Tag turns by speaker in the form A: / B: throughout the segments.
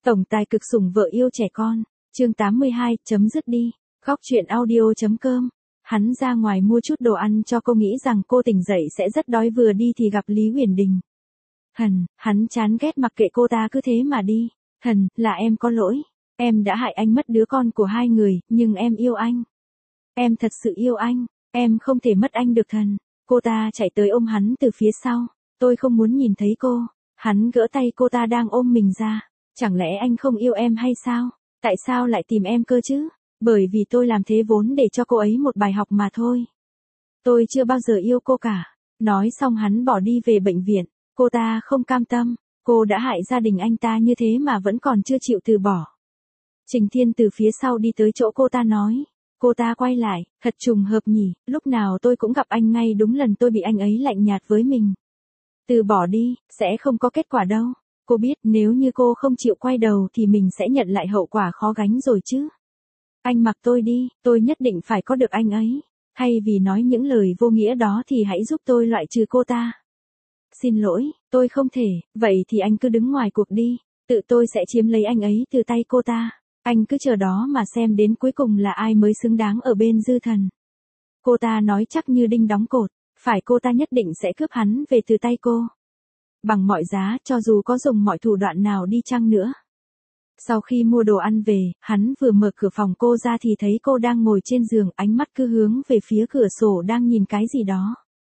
A: Tổng tài cực sủng vợ yêu trẻ con. Chương 82, chấm dứt đi. Góc truyện audio.com. Hắn ra ngoài mua chút đồ ăn cho cô, nghĩ rằng cô tỉnh dậy sẽ rất đói, vừa đi thì gặp Lý Uyển Đình. Hắn chán ghét mặc kệ cô ta cứ thế mà đi. Là em có lỗi. Em đã hại anh mất đứa con của hai người, nhưng em yêu anh. Em thật sự yêu anh. Em không thể mất anh được. Cô ta chạy tới ôm hắn từ phía sau. Tôi không muốn nhìn thấy cô. Hắn gỡ tay cô ta đang ôm mình ra. Chẳng lẽ anh không yêu em hay sao? Tại sao lại tìm em cơ chứ? Bởi vì tôi làm thế vốn để cho cô ấy một bài học mà thôi. Tôi chưa bao giờ yêu cô cả. Nói xong hắn bỏ đi về bệnh viện. Cô ta không cam tâm. Cô đã hại gia đình anh ta như thế mà vẫn còn chưa chịu từ bỏ. Trình Thiên từ phía sau đi tới chỗ cô ta nói. Cô ta quay lại, thật trùng hợp nhỉ, lúc nào tôi cũng gặp anh ngay đúng lần tôi bị anh ấy lạnh nhạt với mình. Từ bỏ đi, sẽ không có kết quả đâu. Cô biết nếu như cô không chịu quay đầu thì mình sẽ nhận lại hậu quả khó gánh rồi chứ. Anh mặc tôi đi, tôi nhất định phải có được anh ấy. Thay vì nói những lời vô nghĩa đó thì hãy giúp tôi loại trừ cô ta. Xin lỗi, tôi không thể, vậy thì anh cứ đứng ngoài cuộc đi, tự tôi sẽ chiếm lấy anh ấy từ tay cô ta. Anh cứ chờ đó mà xem đến cuối cùng là ai mới xứng đáng ở bên Dư Thần. Cô ta nói chắc như đinh đóng cột, phải cô ta nhất định sẽ cướp hắn về từ tay cô. Bằng mọi giá, cho dù có dùng mọi thủ đoạn nào đi chăng nữa. Sau khi mua đồ ăn về, hắn vừa mở cửa phòng cô ra thì thấy cô đang ngồi trên giường, ánh mắt cứ hướng về phía cửa sổ đang nhìn cái gì đó.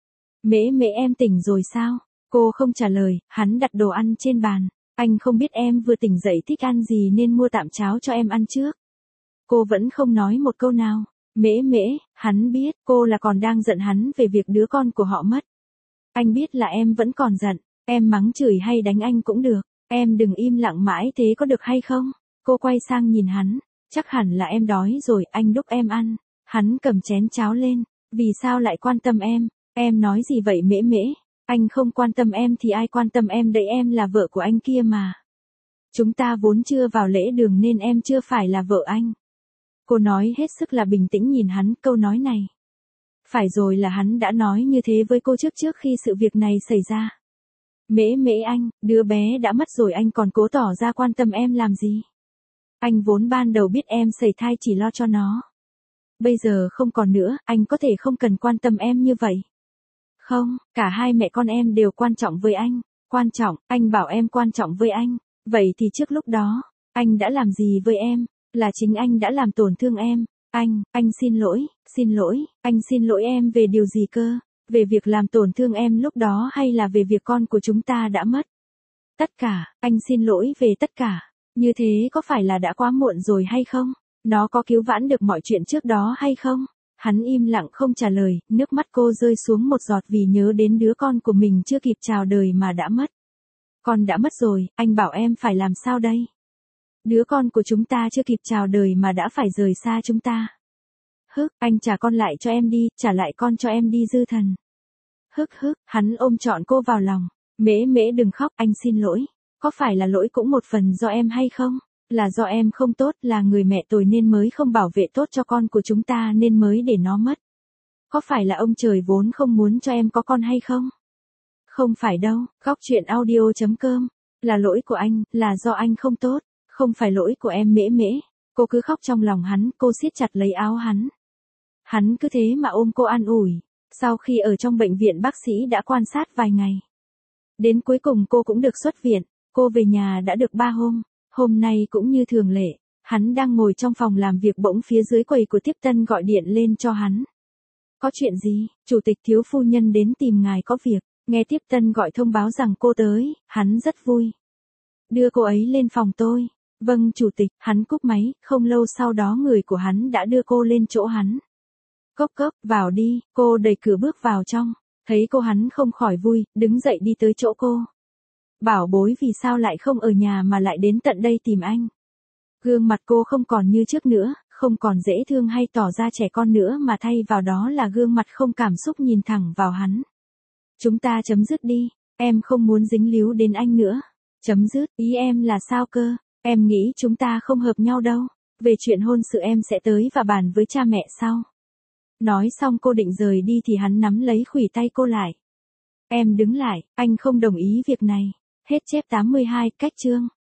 A: Mễ em tỉnh rồi sao? Cô không trả lời, hắn đặt đồ ăn trên bàn. Anh không biết em vừa tỉnh dậy thích ăn gì nên mua tạm cháo cho em ăn trước. Cô vẫn không nói một câu nào. Mễ, hắn biết cô là còn đang giận hắn về việc đứa con của họ mất. Anh biết là em vẫn còn giận, em mắng chửi hay đánh anh cũng được. Em đừng im lặng mãi thế có được hay không? Cô quay sang nhìn hắn, chắc hẳn là em đói rồi, anh đút em ăn. Hắn cầm chén cháo lên, vì sao lại quan tâm em? Em nói gì vậy Mễ? Anh không quan tâm em thì ai quan tâm em đấy, em là vợ của anh kia mà. Chúng ta vốn chưa vào lễ đường nên em chưa phải là vợ anh. Cô nói hết sức là bình tĩnh nhìn hắn, câu nói này. Phải rồi là hắn đã nói như thế với cô trước khi sự việc này xảy ra. Mễ anh, đứa bé đã mất rồi anh còn cố tỏ ra quan tâm em làm gì? Anh vốn ban đầu biết em sẩy thai chỉ lo cho nó. Bây giờ không còn nữa, anh có thể không cần quan tâm em như vậy. Không, cả hai mẹ con em đều quan trọng với anh. Quan trọng, anh bảo em quan trọng với anh. Vậy thì trước lúc đó, anh đã làm gì với em? Là chính anh đã làm tổn thương em. Anh xin lỗi, anh xin lỗi em về điều gì cơ? Về việc làm tổn thương em lúc đó hay là về việc con của chúng ta đã mất? Tất cả, anh xin lỗi về tất cả. Như thế có phải là đã quá muộn rồi hay không? Nó có cứu vãn được mọi chuyện trước đó hay không? Hắn im lặng không trả lời, nước mắt cô rơi xuống một giọt vì nhớ đến đứa con của mình chưa kịp chào đời mà đã mất. Con đã mất rồi, anh bảo em phải làm sao đây? Đứa con của chúng ta chưa kịp chào đời mà đã phải rời xa chúng ta. Anh trả con lại cho em đi, trả lại con cho em đi Dư Thần. Hắn ôm trọn cô vào lòng. Mễ đừng khóc, anh xin lỗi. Có phải là lỗi cũng một phần do em hay không? Là do em không tốt, là người mẹ tồi nên mới không bảo vệ tốt cho con của chúng ta nên mới để nó mất. Có phải là ông trời vốn không muốn cho em có con hay không? Không phải đâu, góc truyện audio.com. Là lỗi của anh, là do anh không tốt, không phải lỗi của em Mễ. Cô cứ khóc trong lòng hắn, cô siết chặt lấy áo hắn. Hắn cứ thế mà ôm cô an ủi. Sau khi ở trong bệnh viện bác sĩ đã quan sát vài ngày. Đến cuối cùng cô cũng được xuất viện, cô về nhà đã được 3 hôm. Hôm nay cũng như thường lệ, hắn đang ngồi trong phòng làm việc bỗng phía dưới quầy của tiếp tân gọi điện lên cho hắn. Có chuyện gì? Chủ tịch thiếu phu nhân đến tìm ngài có việc. Nghe tiếp tân gọi thông báo rằng cô tới, hắn rất vui. Đưa cô ấy lên phòng tôi. Vâng chủ tịch, hắn cúp máy, không lâu sau đó người của hắn đã đưa cô lên chỗ hắn. Cốc, vào đi, cô đẩy cửa bước vào trong. Thấy cô hắn không khỏi vui, đứng dậy đi tới chỗ cô. Bảo bối vì sao lại không ở nhà mà lại đến tận đây tìm anh. Gương mặt cô không còn như trước nữa, không còn dễ thương hay tỏ ra trẻ con nữa mà thay vào đó là gương mặt không cảm xúc nhìn thẳng vào hắn. Chúng ta chấm dứt đi, em không muốn dính líu đến anh nữa. Chấm dứt, ý em là sao cơ? Em nghĩ chúng ta không hợp nhau đâu. Về chuyện hôn sự em sẽ tới và bàn với cha mẹ sau. Nói xong cô định rời đi thì hắn nắm lấy khuỷu tay cô lại. Em đứng lại, anh không đồng ý việc này. Hết chép 82, cách chương.